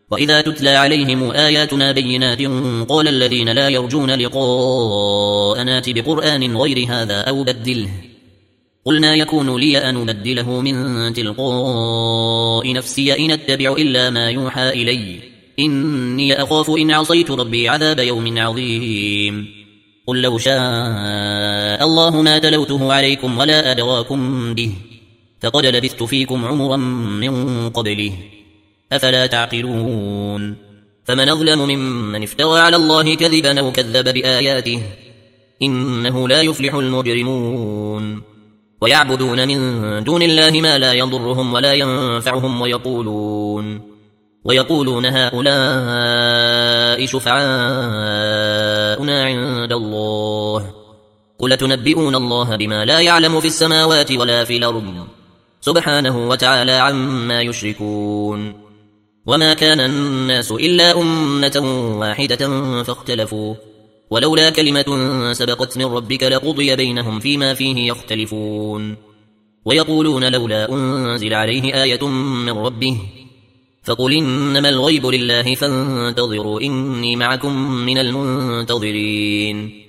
وإذا تتلى عليهم آياتنا بينات قال الذين لا يرجون لقاءنا ائت بقرآن غير هذا أو بدله قلنا يكون لي أن أبدله من تلقاء نفسي إن أتبع إلا ما يوحى إلي إني أخاف إن عصيت ربي عذاب يوم عظيم قل لو شاء الله ما تلوته عليكم ولا أدراكم به فقد لبثت فيكم عمرا من قبله أفلا تعقلون فمن أظلم ممن افترى على الله كذبا أو كذب بآياته إنه لا يفلح المجرمون ويعبدون من دون الله ما لا يضرهم ولا ينفعهم ويقولون هؤلاء شفعاؤنا عند الله قل تنبئون الله بما لا يعلم في السماوات ولا في الأرض سبحانه وتعالى عما يشركون وما كان الناس إلا أمة واحدة فاختلفوا ولولا كلمة سبقت من ربك لقضي بينهم فيما فيه يختلفون ويقولون لولا أنزل عليه آية من ربه فقل إنما الغيب لله فانتظروا إني معكم من المنتظرين